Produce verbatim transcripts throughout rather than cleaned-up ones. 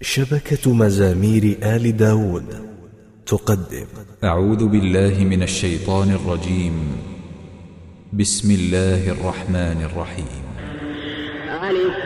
شبكة مزامير آل داود تقدم. أعوذ بالله من الشيطان الرجيم. بسم الله الرحمن الرحيم. ألف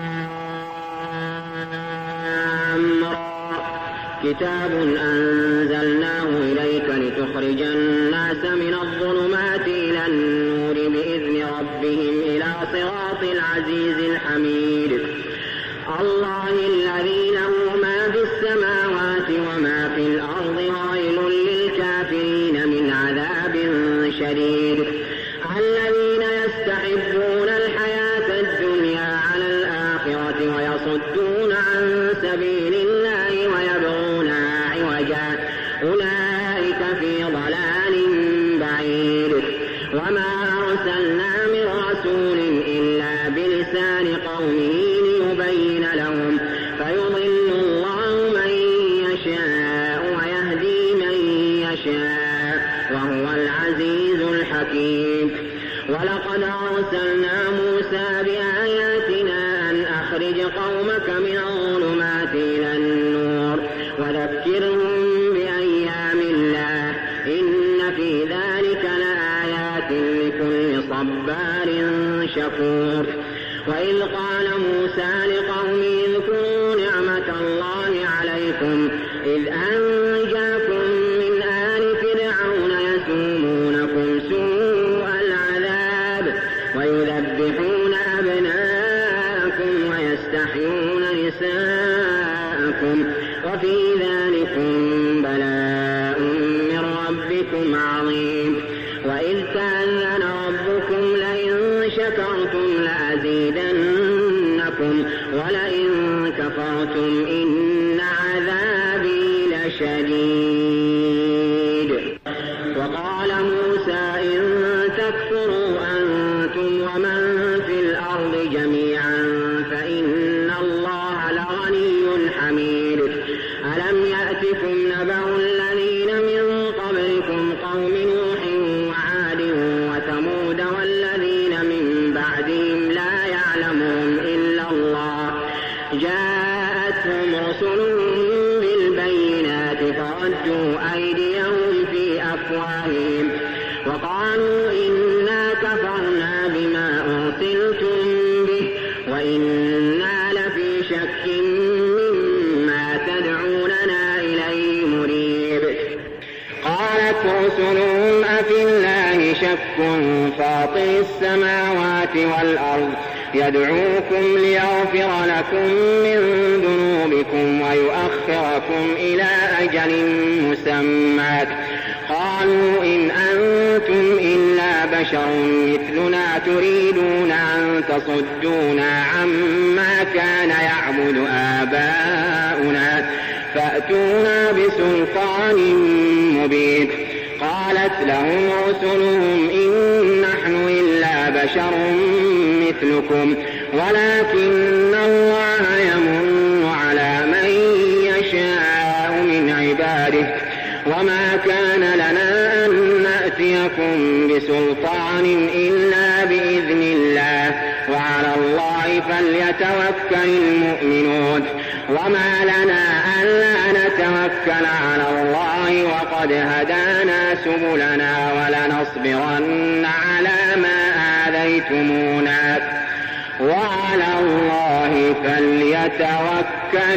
لام را. كتاب أنزلناه إليك لتخرج الناس من الظلمات إلى النور بإذن ربهم إلى صراط العزيز الحميد. الله الذي له ما في السماوات وما في الأرض وويل للكافرين من عذاب شديد. الذين يستحبون الحياة الدنيا على الآخرة ويصدون عن سبيل الله ويبغونها عوجا أولئك في ضلال بعيد. وما أرسلنا من رسول إلا بلسان قومه ليبين لهم فيضل الله من يشاء ويهدي من يشاء وهو العزيز الحكيم. ولقد أرسلنا موسى بآياتنا أن أخرج قومك من الظلمات إلى النور وذكرهم بأيام الله إن في ذلك لآيات لكل صبار شكور. وإذ قال موسى لقومه اذكروا نعمة الله عليكم إذ أنجاكم من آل فرعون يسومونكم سوء العذاب ويذبحون أبناءكم ويستحيون نساءكم وفي ذلكم بلاء من ربكم عظيم. وإذ تأذن ربكم لئن شكرتم لأزيدنكم ولئن كفرتم إن عذابي لشديد. وقال موسى إن تكفروا أنتم ومن في الأرض جميعا فإن الله لغني حميد. ألم يأتكم نبأ الذين من قبلكم قوم نوح وعاد وثمود والذين من بعدهم لا يعلمهم إلا الله جاءتهم رسلهم بالبينات فردوا أيديهم في أفواههم وقالوا إنا كفرنا بما أرسلتم به وإنا لفي شك مما تدعوننا إليه مريب. قالت رسلهم أفي الله شك فاطر السماوات والأرض يدعوكم ليغفر لكم من ذنوبكم ويؤخركم إلى أجل مسمى. قالوا إن أنتم إلا بشر مثلنا تريدون أن تصدونا عما كان يعبد آباؤنا فأتونا بسلطان مبين. قالت لهم رسلهم إن نحن إلا بشر مثلكم ولكن الله يمن على من يشاء من عباده وما كان لنا أن نأتيكم بسلطان إلا بإذن الله وعلى الله فليتوكل المؤمنون. وما لنا ألا نتوكل على الله وقد هدانا سبلنا ولنصبرن على ما آذيتمونا وعلى الله فليتوكل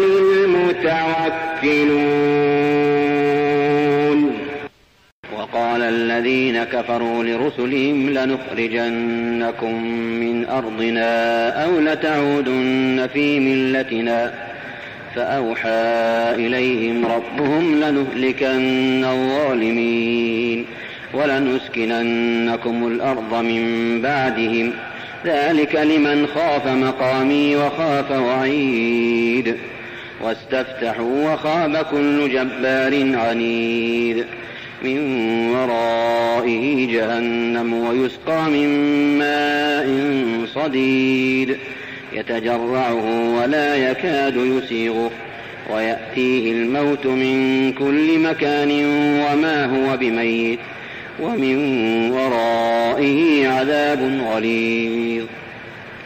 المتوكلون. وقال الذين كفروا لرسلهم لنخرجنكم من أرضنا أو لتعودن في ملتنا فأوحى إليهم ربهم لنهلكن الظالمين ولنسكننكم الأرض من بعدهم ذلك لمن خاف مقامي وخاف وعيد. واستفتحوا وخاب كل جبار عنيد من ورائه جهنم ويسقى من ماء صديد يتجرعه ولا يكاد يسيغه ويأتيه الموت من كل مكان وما هو بميت ومن ورائه عذاب غليظ.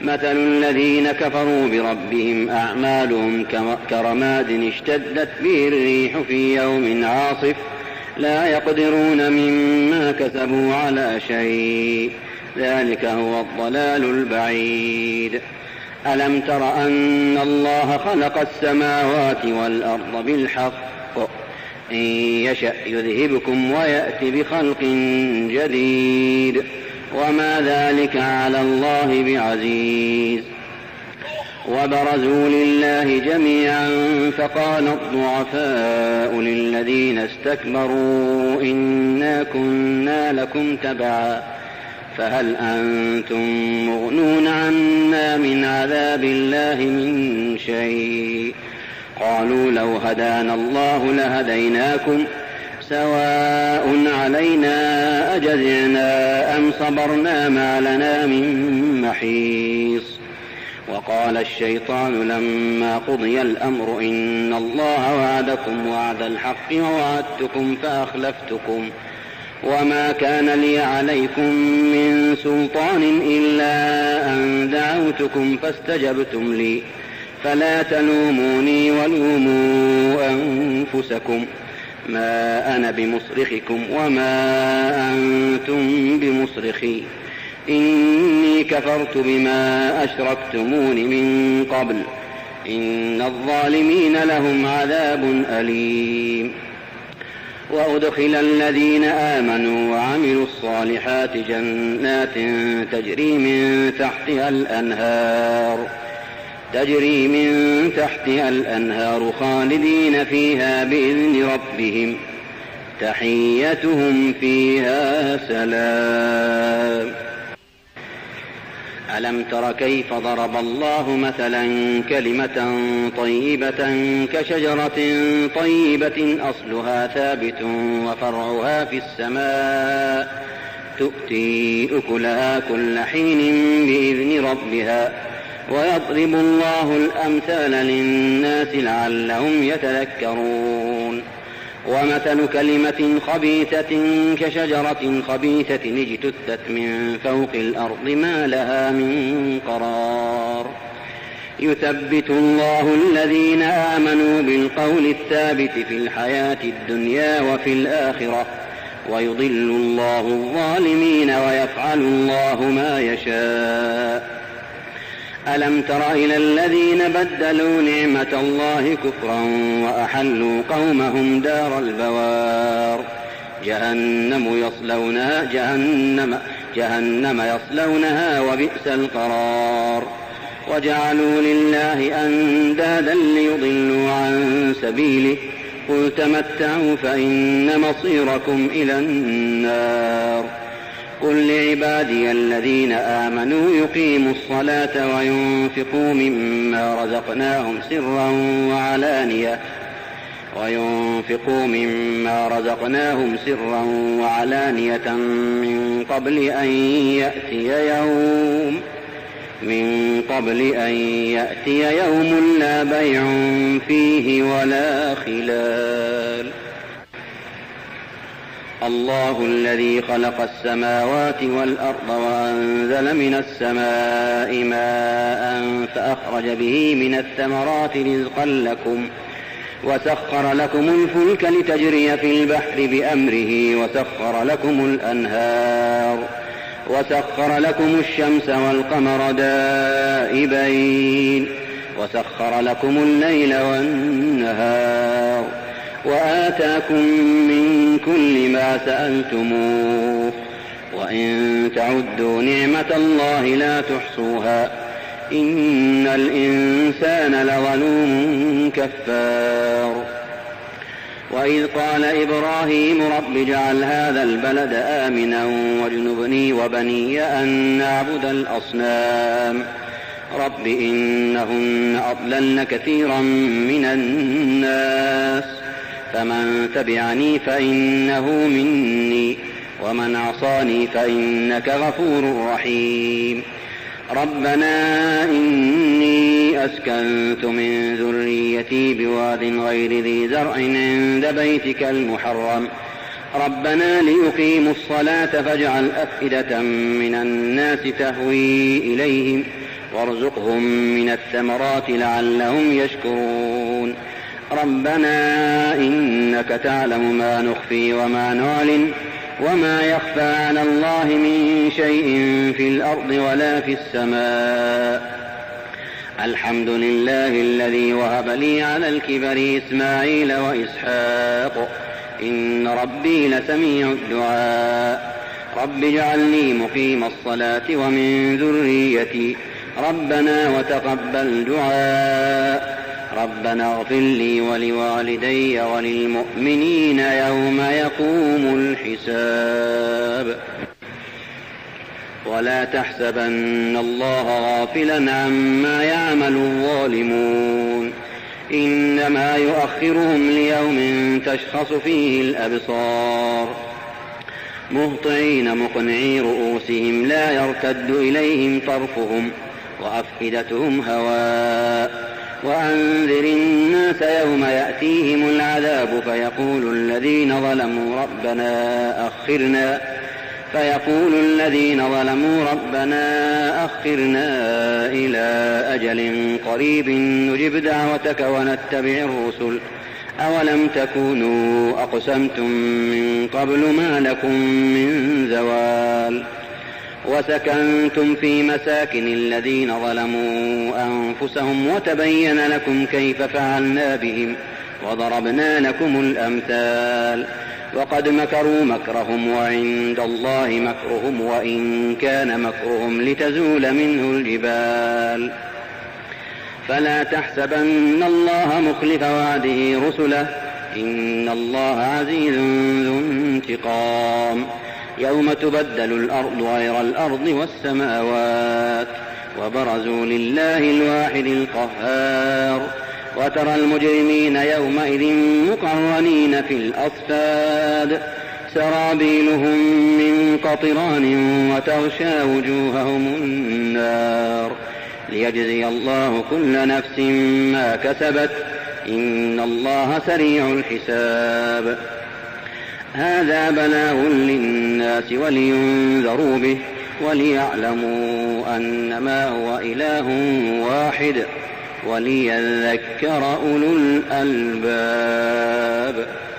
مثل الذين كفروا بربهم أعمالهم كرماد اشتدت به الريح في يوم عاصف لا يقدرون مما كسبوا على شيء ذلك هو الضلال البعيد. ألم تر أن الله خلق السماوات والأرض بالحق إن يشأ يذهبكم ويأتي بخلق جديد وما ذلك على الله بعزيز. وبرزوا لله جميعا فقال الضعفاء للذين استكبروا إنا كنا لكم تبعا فهل أنتم مغنون عنا من عذاب الله من شيء قالوا لو هدانا الله لهديناكم سواء علينا أجزعنا أم صبرنا ما لنا من محيص. وقال الشيطان لما قضي الأمر إن الله وعدكم وعد الحق ووعدتكم فأخلفتكم وما كان لي عليكم من سلطان إلا أن دعوتكم فاستجبتم لي فلا تلوموني ولوموا أنفسكم ما أنا بمصرخكم وما أنتم بمصرخي إني كفرت بما أشركتمون من قبل إن الظالمين لهم عذاب أليم. وأدخل الذين آمنوا وعملوا الصالحات جنات تجري من تحتها الأنهار تجري من تحتها الأنهار خالدين فيها بإذن ربهم تحيتهم فيها سلام. ألم تر كيف ضرب الله مثلا كلمة طيبة كشجرة طيبة أصلها ثابت وفرعها في السماء تؤتي أكلها كل حين بإذن ربها ويضرب الله الأمثال للناس لعلهم يتذكرون. ومثل كلمة خبيثة كشجرة خبيثة اجتثت من فوق الأرض ما لها من قرار يثبت الله الذين آمنوا بالقول الثابت في الحياة الدنيا وفي الآخرة ويضل الله الظالمين ويفعل الله ما يشاء. ألم تر إلى الذين بدلوا نعمة الله كفرا وأحلوا قومهم دار البوار جهنم يصلونها جهنم, جهنم يصلونها وبئس القرار وجعلوا لله أندادا ليضلوا عن سبيله قل تمتعوا فإن مصيركم إلى النار. قل لعبادي الذين آمنوا يقيموا الصلاة وينفقوا مما رزقناهم سرا وعلانية وينفقوا مما رزقناهم سرا وعلانية من قبل أن يأتي يوم من قبل أن يأتي يوم لا بيع فيه ولا خلال. الله الذي خلق السماوات والأرض وأنزل من السماء ماء فأخرج به من الثمرات رزقا لكم وسخر لكم الفلك لتجري في البحر بأمره وسخر لكم الأنهار وسخر لكم الشمس والقمر دائبين وسخر لكم الليل والنهار وآتاكم من كل ما سألتموه وإن تعدوا نعمة الله لا تحصوها إن الإنسان لظلوم كفار. وإذ قال إبراهيم رب اجعل هذا البلد آمنا واجنبني وبني أن نعبد الأصنام رب إنهن أضللن كثيرا من الناس فمن تبعني فإنه مني ومن عصاني فإنك غفور رحيم. ربنا إني أسكنت من ذريتي بواد غير ذي زرع عند بيتك المحرم ربنا ليقيموا الصلاة فاجعل أفئدة من الناس تهوي إليهم وارزقهم من الثمرات لعلهم يشكرون ربنا إنك تعلم ما نخفي وما نعلن وما يخفى على الله من شيء في الأرض ولا في السماء الحمد لله الذي وهب لي على الكبر إسماعيل وإسحاق إن ربي لسميع الدعاء رب اجعلني مقيم الصلاة ومن ذريتي ربنا وتقبل دعاء ربنا اغفر لي ولوالدي وللمؤمنين يوم يقوم الحساب ولا تحسبن الله غافلا عما يعمل الظالمون إنما يؤخرهم ليوم تشخص فيه الأبصار مهطعين مقنعي رؤوسهم لا يرتد إليهم طرفهم وأفئدتهم هواء وأنذر الناس يوم يأتيهم العذاب فيقول الذين ظلموا ربنا أخرنا فيقول الذين ظلموا ربنا أخرنا إلى أجل قريب نجب دعوتك ونتبع الرسل أولم تكونوا أقسمتم من قبل ما لكم من زوال وسكنتم في مساكن الذين ظلموا أنفسهم وتبين لكم كيف فعلنا بهم وضربنا لكم الأمثال وقد مكروا مكرهم وعند الله مكرهم وإن كان مكرهم لتزول منه الجبال فلا تحسبن الله مخلف وعده رسله إن الله عزيز ذو انتقام يوم تبدل الأرض غير الأرض والسماوات وبرزوا لله الواحد القهار وترى المجرمين يومئذ مقرنين في الأصفاد سرابيلهم من قطران وتغشى وجوههم النار ليجزي الله كل نفس ما كسبت إن الله سريع الحساب هذا بلاغ للناس ولينذروا به وليعلموا أنما هو إله واحد وليذكر أولو الألباب.